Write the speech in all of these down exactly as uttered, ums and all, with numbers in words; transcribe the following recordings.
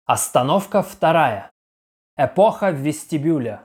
Остановка вторая. Эпоха вестибюля.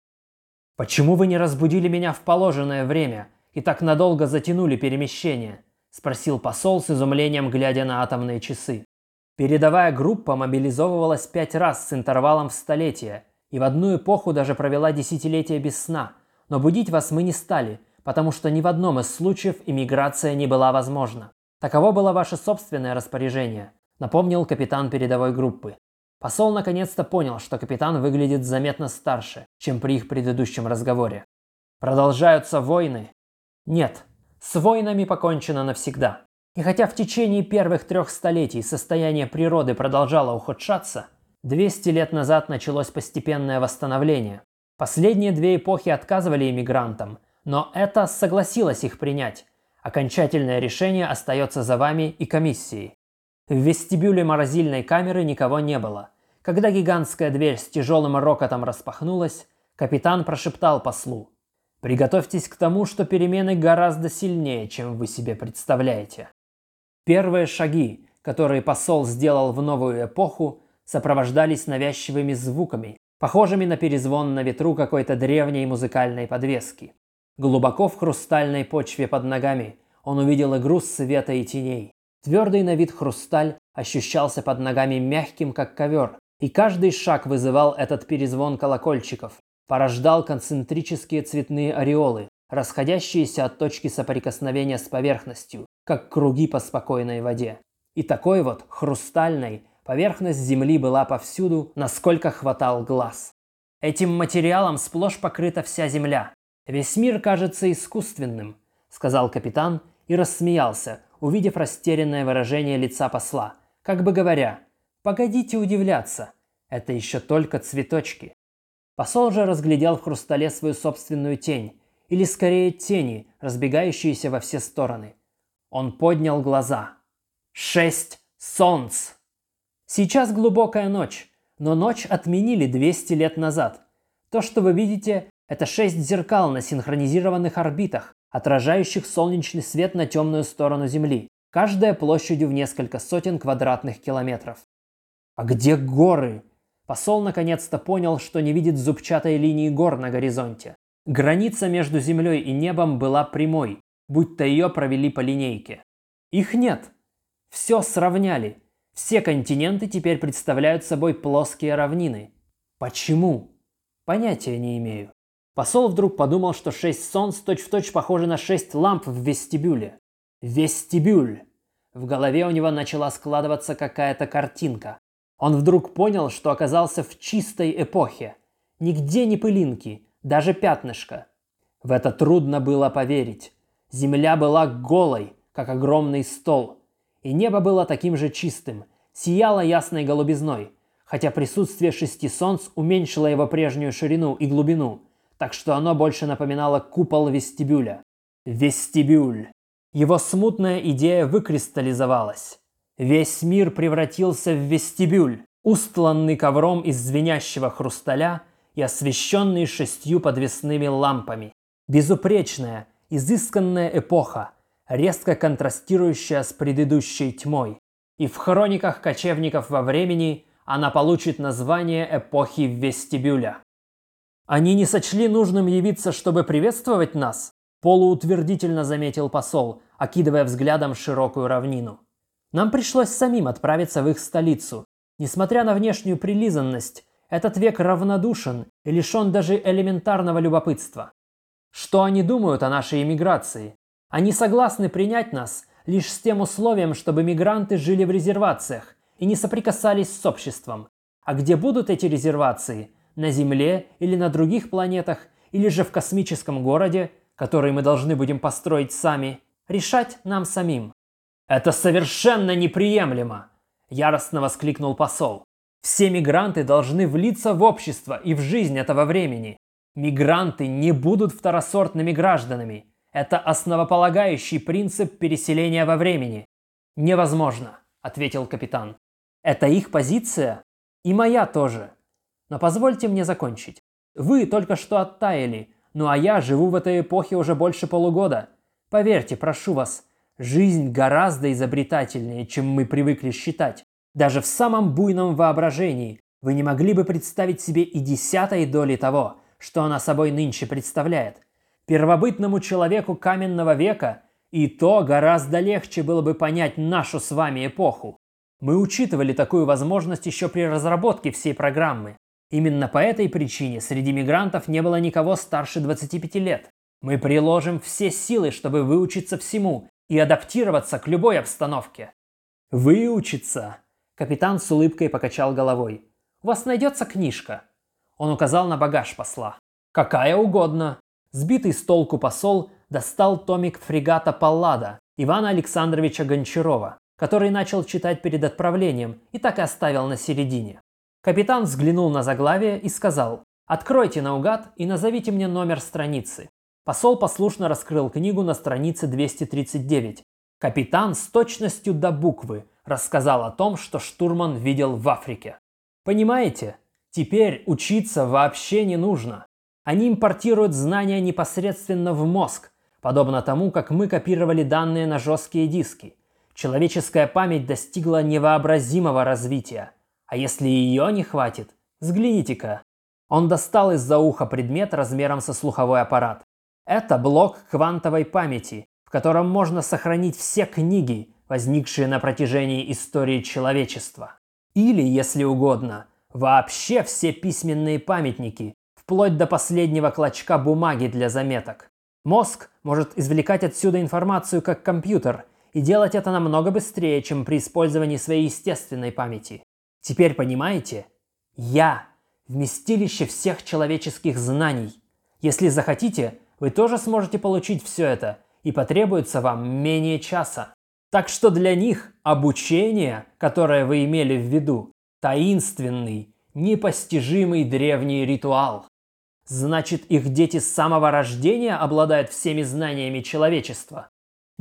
«Почему вы не разбудили меня в положенное время и так надолго затянули перемещение?» – спросил посол с изумлением, глядя на атомные часы. Передовая группа мобилизовывалась пять раз с интервалом в столетия и в одну эпоху даже провела десятилетия без сна, но будить вас мы не стали, потому что ни в одном из случаев иммиграция не была возможна. Таково было ваше собственное распоряжение, напомнил капитан передовой группы. Посол наконец-то понял, что капитан выглядит заметно старше, чем при их предыдущем разговоре. Продолжаются войны? Нет, с войнами покончено навсегда. И хотя в течение первых трех столетий состояние природы продолжало ухудшаться, двести лет назад началось постепенное восстановление. Последние две эпохи отказывали иммигрантам, но это согласилось их принять. Окончательное решение остается за вами и комиссией. В вестибюле морозильной камеры никого не было. Когда гигантская дверь с тяжелым рокотом распахнулась, капитан прошептал послу: «Приготовьтесь к тому, что перемены гораздо сильнее, чем вы себе представляете». Первые шаги, которые посол сделал в новую эпоху, сопровождались навязчивыми звуками, похожими на перезвон на ветру какой-то древней музыкальной подвески. Глубоко в хрустальной почве под ногами он увидел игру света и теней. Твердый на вид хрусталь ощущался под ногами мягким, как ковер, и каждый шаг вызывал этот перезвон колокольчиков, порождал концентрические цветные ореолы, расходящиеся от точки соприкосновения с поверхностью, как круги по спокойной воде. И такой вот хрустальной поверхность Земли была повсюду, насколько хватал глаз. Этим материалом сплошь покрыта вся Земля. Весь мир кажется искусственным, сказал капитан и рассмеялся, увидев растерянное выражение лица посла, как бы говоря: «Погодите удивляться, это еще только цветочки». Посол же разглядел в хрустале свою собственную тень, или скорее тени, разбегающиеся во все стороны. Он поднял глаза. Шесть солнц! Сейчас глубокая ночь, но ночь отменили двести лет назад. То, что вы видите, это шесть зеркал на синхронизированных орбитах, отражающих солнечный свет на темную сторону Земли, каждая площадью в несколько сотен квадратных километров. А где горы? Посол наконец-то понял, что не видит зубчатой линии гор на горизонте. Граница между Землей и небом была прямой, будто ее провели по линейке. Их нет. Все сравняли. Все континенты теперь представляют собой плоские равнины. Почему? Понятия не имею. Посол вдруг подумал, что шесть солнц точь-в-точь похожи на шесть ламп в вестибюле. Вестибюль. В голове у него начала складываться какая-то картинка. Он вдруг понял, что оказался в чистой эпохе. Нигде ни пылинки, даже пятнышко. В это трудно было поверить. Земля была голой, как огромный стол. И небо было таким же чистым, сияло ясной голубизной, хотя присутствие шести солнц уменьшило его прежнюю ширину и глубину, так что оно больше напоминало купол вестибюля. Вестибюль. Его смутная идея выкристаллизовалась. Весь мир превратился в вестибюль, устланный ковром из звенящего хрусталя и освещенный шестью подвесными лампами. Безупречная, изысканная эпоха, резко контрастирующая с предыдущей тьмой. И в хрониках кочевников во времени она получит название эпохи вестибюля. «Они не сочли нужным явиться, чтобы приветствовать нас?» – полуутвердительно заметил посол, окидывая взглядом широкую равнину. «Нам пришлось самим отправиться в их столицу. Несмотря на внешнюю прилизанность, этот век равнодушен и лишен даже элементарного любопытства. Что они думают о нашей эмиграции? Они согласны принять нас лишь с тем условием, чтобы мигранты жили в резервациях и не соприкасались с обществом. А где будут эти резервации? На Земле или на других планетах, или же в космическом городе, который мы должны будем построить сами, решать нам самим». «Это совершенно неприемлемо!» – яростно воскликнул посол. «Все мигранты должны влиться в общество и в жизнь этого времени. Мигранты не будут второсортными гражданами. Это основополагающий принцип переселения во времени». «Невозможно», – ответил капитан. «Это их позиция? И моя тоже. Но позвольте мне закончить. Вы только что оттаяли, ну а я живу в этой эпохе уже больше полугода. Поверьте, прошу вас, жизнь гораздо изобретательнее, чем мы привыкли считать. Даже в самом буйном воображении вы не могли бы представить себе и десятой доли того, что она собой нынче представляет. Первобытному человеку каменного века и то гораздо легче было бы понять нашу с вами эпоху. Мы учитывали такую возможность еще при разработке всей программы. Именно по этой причине среди мигрантов не было никого старше двадцати пяти лет. Мы приложим все силы, чтобы выучиться всему и адаптироваться к любой обстановке. Выучиться? Капитан с улыбкой покачал головой. У вас найдется книжка? Он указал на багаж посла. Какая угодно. Сбитый с толку посол достал томик фрегата Паллада Ивана Александровича Гончарова, который начал читать перед отправлением и так и оставил на середине. Капитан взглянул на заглавие и сказал: «Откройте наугад и назовите мне номер страницы». Посол послушно раскрыл книгу на странице двести тридцать девять. Капитан с точностью до буквы рассказал о том, что штурман видел в Африке. Понимаете, теперь учиться вообще не нужно. Они импортируют знания непосредственно в мозг, подобно тому, как мы копировали данные на жесткие диски. Человеческая память достигла невообразимого развития. А если ее не хватит, взгляните-ка. Он достал из-за уха предмет размером со слуховой аппарат. Это блок квантовой памяти, в котором можно сохранить все книги, возникшие на протяжении истории человечества. Или, если угодно, вообще все письменные памятники, вплоть до последнего клочка бумаги для заметок. Мозг может извлекать отсюда информацию как компьютер и делать это намного быстрее, чем при использовании своей естественной памяти. Теперь понимаете? Я – вместилище всех человеческих знаний. Если захотите, вы тоже сможете получить все это, и потребуется вам менее часа. Так что для них обучение, которое вы имели в виду, таинственный, непостижимый древний ритуал. Значит, их дети с самого рождения обладают всеми знаниями человечества.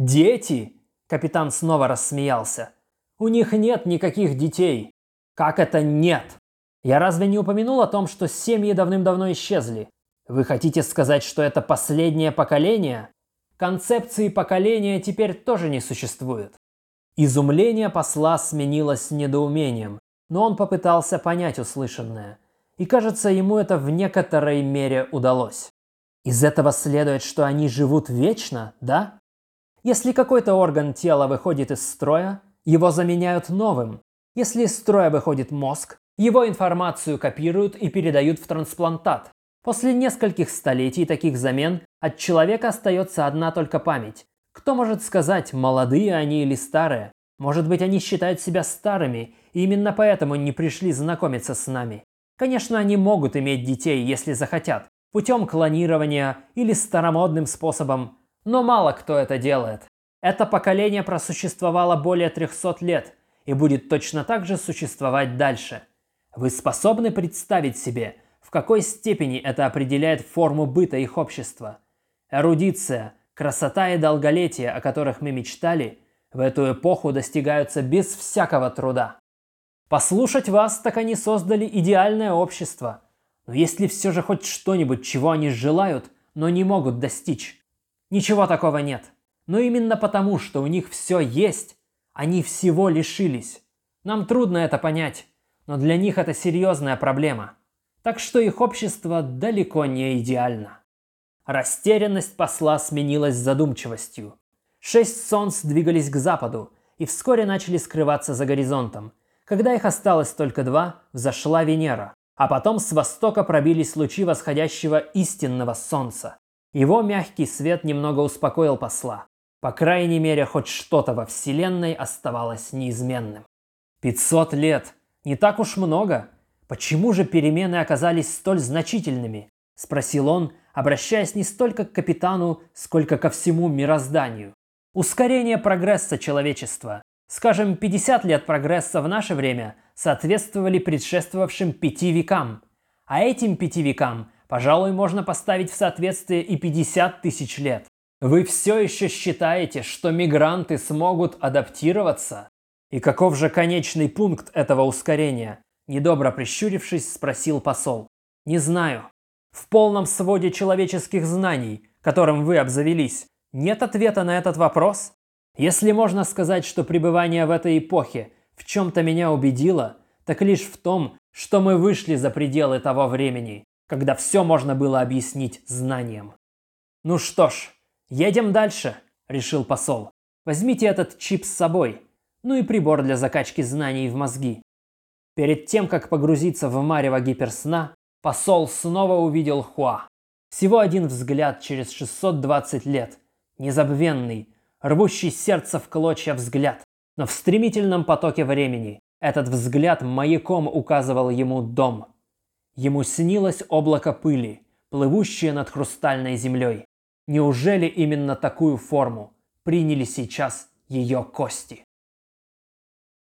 Дети? Капитан снова рассмеялся. У них нет никаких детей. Как это нет? Я разве не упомянул о том, что семьи давным-давно исчезли? Вы хотите сказать, что это последнее поколение? Концепции поколения теперь тоже не существует. Изумление посла сменилось недоумением, но он попытался понять услышанное. И кажется, ему это в некоторой мере удалось. Из этого следует, что они живут вечно, да? Если какой-то орган тела выходит из строя, его заменяют новым. Если из строя выходит мозг, его информацию копируют и передают в трансплантат. После нескольких столетий таких замен от человека остается одна только память. Кто может сказать, молодые они или старые? Может быть, они считают себя старыми, и именно поэтому не пришли знакомиться с нами. Конечно, они могут иметь детей, если захотят, путем клонирования или старомодным способом, но мало кто это делает. Это поколение просуществовало более трехсот лет и будет точно так же существовать дальше. Вы способны представить себе, в какой степени это определяет форму быта их общества? Эрудиция, красота и долголетие, о которых мы мечтали, в эту эпоху достигаются без всякого труда. Послушать вас, так они создали идеальное общество. Но есть ли все же хоть что-нибудь, чего они желают, но не могут достичь? Ничего такого нет. Но именно потому, что у них все есть, они всего лишились. Нам трудно это понять, но для них это серьезная проблема. Так что их общество далеко не идеально. Растерянность посла сменилась задумчивостью. Шесть солнц двигались к западу и вскоре начали скрываться за горизонтом. Когда их осталось только два, взошла Венера, а потом с востока пробились лучи восходящего истинного солнца. Его мягкий свет немного успокоил посла. По крайней мере, хоть что-то во Вселенной оставалось неизменным. Пятьсот лет. Не так уж много. Почему же перемены оказались столь значительными? Спросил он, обращаясь не столько к капитану, сколько ко всему мирозданию. Ускорение прогресса человечества. Скажем, пятьдесят лет прогресса в наше время соответствовали предшествовавшим пяти векам. А этим пяти векам, пожалуй, можно поставить в соответствие и пятьдесят тысяч лет. Вы все еще считаете, что мигранты смогут адаптироваться? И каков же конечный пункт этого ускорения? Недобро прищурившись, спросил посол. Не знаю. В полном своде человеческих знаний, которым вы обзавелись, нет ответа на этот вопрос? Если можно сказать, что пребывание в этой эпохе в чем-то меня убедило, так лишь в том, что мы вышли за пределы того времени, когда все можно было объяснить знанием. «Ну что ж, едем дальше», — решил посол. «Возьмите этот чип с собой, ну и прибор для закачки знаний в мозги». Перед тем, как погрузиться в марево гиперсна, посол снова увидел Хуа. Всего один взгляд через шестьсот двадцать лет. Незабвенный, рвущий сердце в клочья взгляд. Но в стремительном потоке времени этот взгляд маяком указывал ему дом. Ему снилось облако пыли, плывущее над хрустальной землей. Неужели именно такую форму приняли сейчас ее кости?